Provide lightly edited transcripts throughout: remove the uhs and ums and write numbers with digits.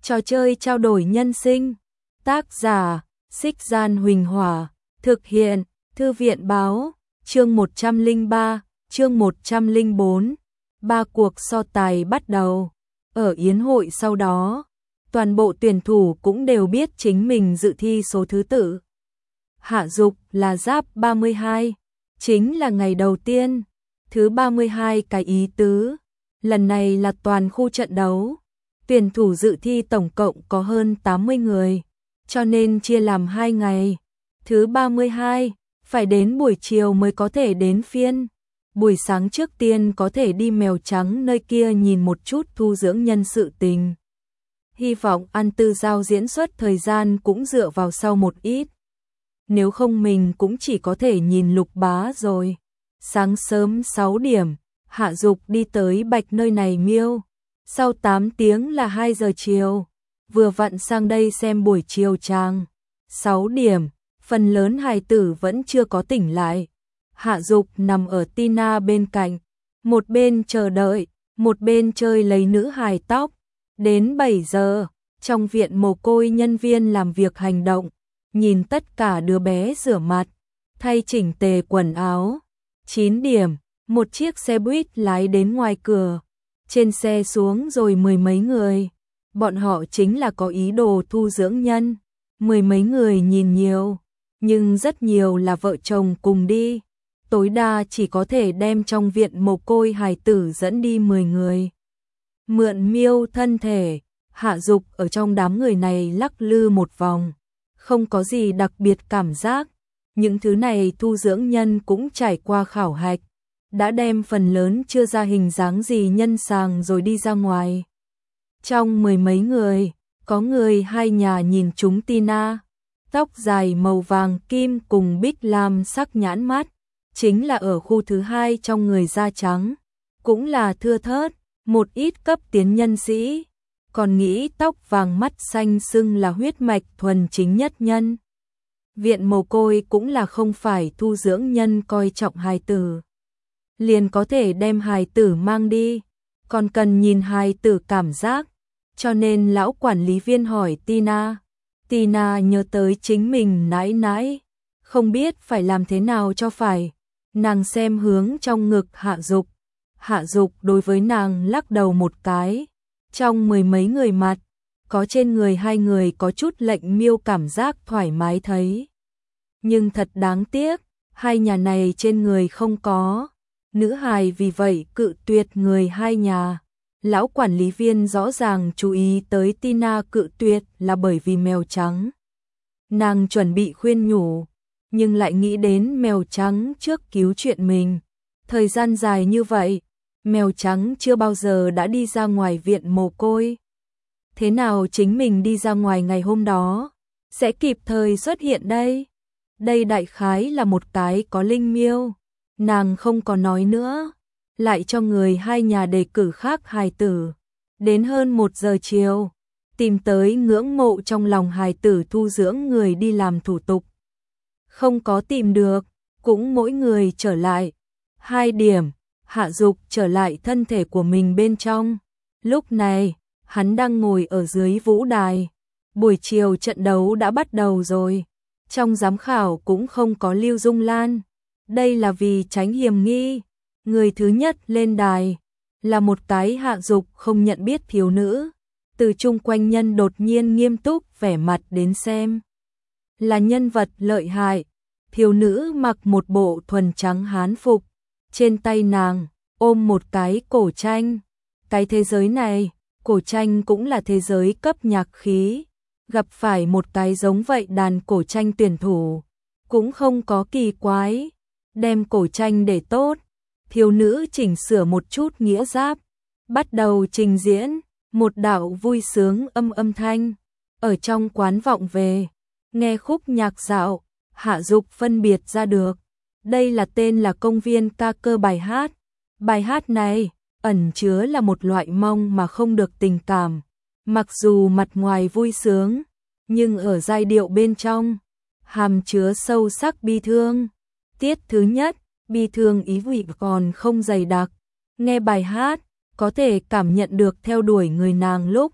Trò chơi trao đổi nhân sinh. Tác giả: Xích Gian Huỳnh Hỏa. Thực hiện: Thư viện báo. Chương 103, chương 104. Ba cuộc so tài bắt đầu. Ở yến hội sau đó, toàn bộ tuyển thủ cũng đều biết chính mình dự thi số thứ tự. Hạ Dục là giáp 32, chính là ngày đầu tiên. Thứ 32 cái ý tứ, lần này là toàn khu trận đấu. Tuyển thủ dự thi tổng cộng có hơn 80 người, cho nên chia làm 2 ngày. Thứ 32, phải đến buổi chiều mới có thể đến phiên. Buổi sáng trước tiên có thể đi Mèo Trắng nơi kia nhìn một chút thu dưỡng nhân sự tình. Hy vọng An Tư Giao diễn xuất thời gian cũng dựa vào sau một ít. Nếu không mình cũng chỉ có thể nhìn Lục Bá rồi. Sáng sớm 6 điểm, Hạ Dục đi tới Bạch nơi này miêu. Sau 8 tiếng là 2 giờ chiều, vừa vặn sang đây xem buổi chiều tràng. 6 điểm, phần lớn hài tử vẫn chưa có tỉnh lại. Hạ Dục nằm ở Tina bên cạnh, một bên chờ đợi, một bên chơi lấy nữ hài tóc. Đến 7 giờ, trong viện mồ côi nhân viên làm việc hành động, nhìn tất cả đứa bé rửa mặt, thay chỉnh tề quần áo. 9 điểm, một chiếc xe buýt lái đến ngoài cửa. Trên xe xuống rồi mười mấy người. Bọn họ chính là có ý đồ thu dưỡng nhân. Mười mấy người nhìn nhiều, nhưng rất nhiều là vợ chồng cùng đi. Tối đa chỉ có thể đem trong viện mồ côi hài tử dẫn đi 10 người. Mượn miêu thân thể, Hạ Dục ở trong đám người này lắc lư một vòng. Không có gì đặc biệt cảm giác. Những thứ này thu dưỡng nhân cũng trải qua khảo hạch, đã đem phần lớn chưa ra hình dáng gì nhân sàng rồi đi ra ngoài. Trong mười mấy người, có người hai nhà nhìn chúng Tina, tóc dài màu vàng kim cùng bích lam sắc nhãn mắt, chính là ở khu thứ 2 trong người da trắng, cũng là thưa thớt, một ít cấp tiến nhân sĩ, còn nghĩ tóc vàng mắt xanh sưng là huyết mạch thuần chính nhất nhân. Viện mồ côi cũng là không phải thu dưỡng nhân coi trọng hài tử, liền có thể đem hài tử mang đi, còn cần nhìn hài tử cảm giác, cho nên lão quản lý viên hỏi Tina. Tina nhớ tới chính mình nãi nãi, không biết phải làm thế nào cho phải, nàng xem hướng trong ngực Hạ Dục. Hạ Dục đối với nàng lắc đầu một cái. Trong mười mấy người mặt, có trên người 2 người có chút lệnh miêu cảm giác thoải mái thấy. Nhưng thật đáng tiếc, 2 nhà này trên người không có. Nữ hài vì vậy cự tuyệt người 2 nhà. Lão quản lý viên rõ ràng chú ý tới Tina cự tuyệt là bởi vì mèo trắng. Nàng chuẩn bị khuyên nhủ, nhưng lại nghĩ đến mèo trắng trước cứu chuyện mình. Thời gian dài như vậy, mèo trắng chưa bao giờ đã đi ra ngoài viện mồ côi. Thế nào chính mình đi ra ngoài ngày hôm đó, sẽ kịp thời xuất hiện đây? Đây đại khái là một cái có linh miêu. Nàng không có nói nữa, lại cho người 2 nhà đề cử khác hài tử. Đến hơn 1 giờ chiều, tìm tới ngưỡng mộ trong lòng hài tử thu dưỡng người đi làm thủ tục. Không có tìm được, cũng mỗi người trở lại. 2 điểm, Hạ Dục trở lại thân thể của mình bên trong. Lúc này, hắn đang ngồi ở dưới vũ đài. Buổi chiều trận đấu đã bắt đầu rồi. Trong giám khảo cũng không có Lưu Dung Lan. Đây là vì tránh hiểm nghi. Người thứ nhất lên đài là một cái Hạ Dục không nhận biết thiếu nữ. Từ chung quanh nhân đột nhiên nghiêm túc vẻ mặt đến xem. Là nhân vật lợi hại. Thiếu nữ mặc một bộ thuần trắng hán phục. Trên tay nàng ôm một cái cổ tranh. Cái thế giới này, cổ tranh cũng là thế giới cấp nhạc khí. Gặp phải một cái giống vậy đàn cổ tranh tuyển thủ, cũng không có kỳ quái. Đem cổ tranh để tốt, thiếu nữ chỉnh sửa một chút nghĩa giáp, bắt đầu trình diễn. Một đạo vui sướng âm thanh ở trong quán vọng về. Nghe khúc nhạc dạo, Hạ Dục phân biệt ra được, đây là tên là công viên ca cơ bài hát. Bài hát này ẩn chứa là một loại mong mà không được tình cảm. Mặc dù mặt ngoài vui sướng, nhưng ở giai điệu bên trong hàm chứa sâu sắc bi thương. Tiết thứ nhất, bi thương ý vị còn không dày đặc. Nghe bài hát, có thể cảm nhận được theo đuổi người nàng lúc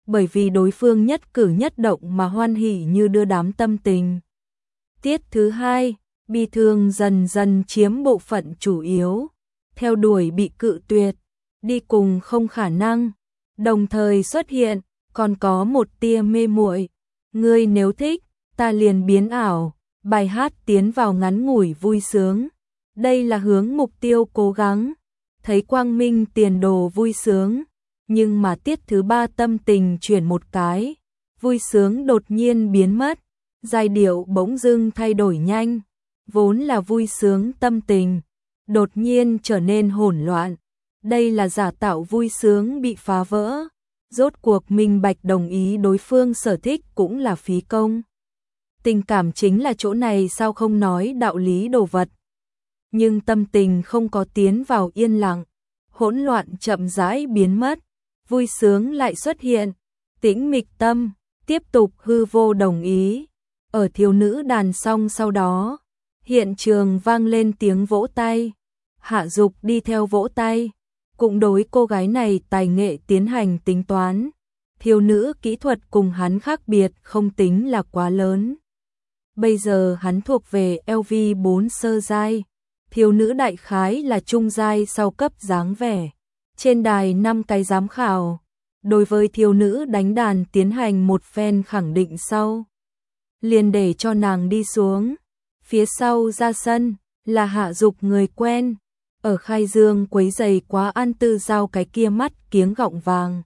bởi vì đối phương nhất cử nhất động mà hoan hỉ như đưa đám tâm tình. Tiết thứ hai, bi thương dần dần chiếm bộ phận chủ yếu, theo đuổi bị cự tuyệt, đi cùng không khả năng, đồng thời xuất hiện, còn có một tia mê muội. Ngươi nếu thích, ta liền biến ảo, bài hát tiến vào ngắn ngủi vui sướng. Đây là hướng mục tiêu cố gắng, thấy quang minh tiền đồ vui sướng, nhưng mà tiết thứ ba tâm tình chuyển một cái, vui sướng đột nhiên biến mất, giai điệu bỗng dưng thay đổi nhanh, vốn là vui sướng tâm tình, đột nhiên trở nên hỗn loạn. Đây là giả tạo vui sướng bị phá vỡ, rốt cuộc minh bạch đồng ý đối phương sở thích cũng là phí công. Tình cảm chính là chỗ này, sao không nói đạo lý đồ vật. Nhưng tâm tình không có tiến vào yên lặng, hỗn loạn chậm rãi biến mất, vui sướng lại xuất hiện, tĩnh mịch tâm, tiếp tục hư vô đồng ý. Ở thiếu nữ đàn xong sau đó, hiện trường vang lên tiếng vỗ tay, Hạ Dục đi theo vỗ tay, cũng đối cô gái này tài nghệ tiến hành tính toán. Thiếu nữ kỹ thuật cùng hắn khác biệt không tính là quá lớn. Bây giờ hắn thuộc về LV4 sơ giai, thiếu nữ đại khái là trung giai sau cấp dáng vẻ. Trên đài 5 cái giám khảo, đối với thiếu nữ đánh đàn tiến hành một phen khẳng định sau. Liền để cho nàng đi xuống, phía sau ra sân, là Hạ Dục người quen, ở khai dương quấy giày quá An Tư Giao cái kia mắt kiếng gọng vàng.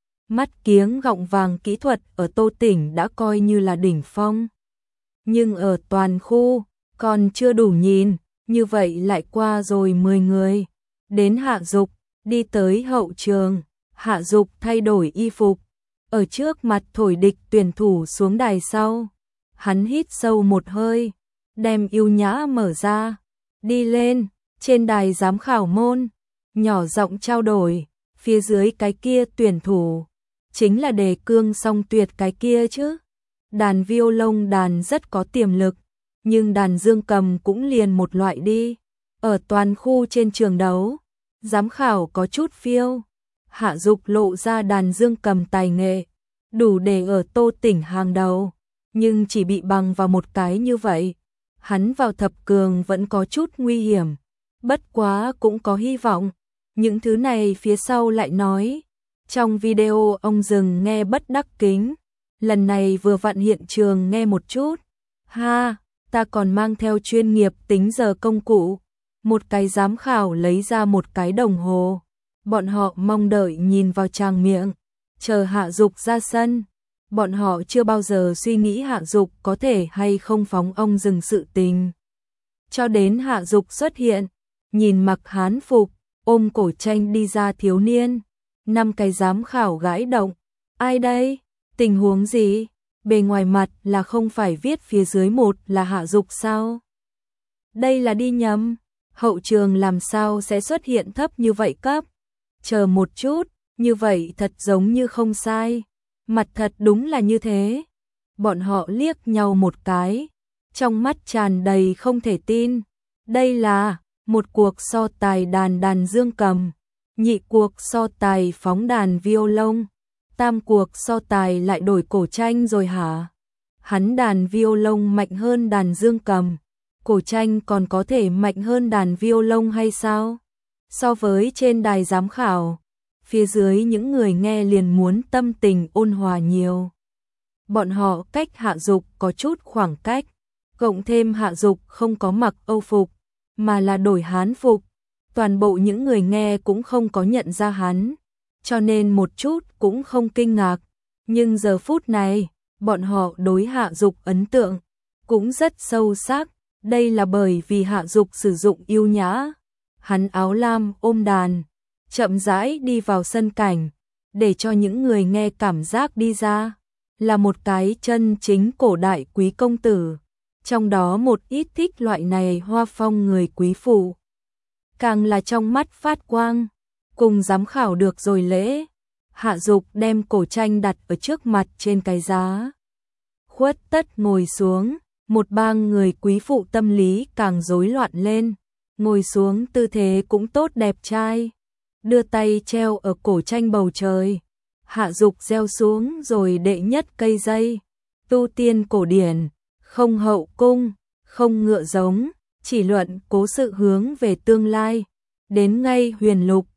Mắt kiếng gọng vàng kỹ thuật ở Tô Tỉnh đã coi như là đỉnh phong. Nhưng ở toàn khu, còn chưa đủ nhìn, như vậy lại qua rồi 10 người. Đến Hạ Dục, đi tới hậu trường, Hạ Dục thay đổi y phục, ở trước mặt thổi địch tuyển thủ xuống đài sau. Hắn hít sâu một hơi, đem yêu nhã mở ra, đi lên, trên đài giám khảo môn, nhỏ giọng trao đổi, phía dưới cái kia tuyển thủ, chính là Đề Cương Song Tuyệt cái kia chứ. Đàn violon đàn rất có tiềm lực, nhưng đàn dương cầm cũng liền một loại đi. Ở toàn khu trên trường đấu, giám khảo có chút phiêu, Hạ Dục lộ ra đàn dương cầm tài nghệ, đủ để ở Tô Tỉnh hàng đầu, nhưng chỉ bị bằng vào một cái như vậy. Hắn vào thập cường vẫn có chút nguy hiểm, bất quá cũng có hy vọng. Những thứ này phía sau lại nói. Trong video ông dừng nghe bất đắc kính, lần này vừa vặn hiện trường nghe một chút. Ha, ta còn mang theo chuyên nghiệp tính giờ công cụ. Một cái giám khảo lấy ra một cái đồng hồ. Bọn họ mong đợi nhìn vào tràng miệng, chờ Hạ Dục ra sân. Bọn họ chưa bao giờ suy nghĩ Hạ Dục có thể hay không phóng ông dừng sự tình. Cho đến Hạ Dục xuất hiện, nhìn mặc hán phục, ôm cổ tranh đi ra thiếu niên. 5 cái giám khảo gãi động. Ai đây? Tình huống gì? Bề ngoài mặt là không phải viết phía dưới một là Hạ Dục sao? Đây là đi nhầm. Hậu trường làm sao sẽ xuất hiện thấp như vậy cấp? Chờ một chút, như vậy thật giống như không sai. Mặt thật đúng là như thế. Bọn họ liếc nhau một cái, trong mắt tràn đầy không thể tin. Đây là một cuộc so tài đàn dương cầm, nhị cuộc so tài phóng đàn violon, tam cuộc so tài lại đổi cổ tranh rồi hả? Hắn đàn violon mạnh hơn đàn dương cầm, cổ tranh còn có thể mạnh hơn đàn violon hay sao? So với trên đài giám khảo, phía dưới những người nghe liền muốn tâm tình ôn hòa nhiều. Bọn họ cách Hạ Dục có chút khoảng cách, cộng thêm Hạ Dục không có mặc Âu phục, mà là đổi hán phục. Toàn bộ những người nghe cũng không có nhận ra hắn, cho nên một chút cũng không kinh ngạc. Nhưng giờ phút này, bọn họ đối Hạ Dục ấn tượng cũng rất sâu sắc. Đây là bởi vì Hạ Dục sử dụng yêu nhã. Hắn áo lam ôm đàn, chậm rãi đi vào sân cảnh, để cho những người nghe cảm giác đi ra là một cái chân chính cổ đại quý công tử. Trong đó một ít thích loại này hoa phong người quý phụ, càng là trong mắt phát quang. Cùng giám khảo được rồi lễ, Hạ Dục đem cổ tranh đặt ở trước mặt trên cái giá. Khuất tất ngồi xuống, một bang người quý phụ tâm lý càng rối loạn lên, ngồi xuống tư thế cũng tốt đẹp trai, đưa tay treo ở cổ tranh bầu trời. hạ dục gieo xuống rồi đệ nhất cây dây. Tu tiên cổ điển, không hậu cung, không ngựa giống, chỉ luận cố sự hướng về tương lai. Đến ngay huyền lục,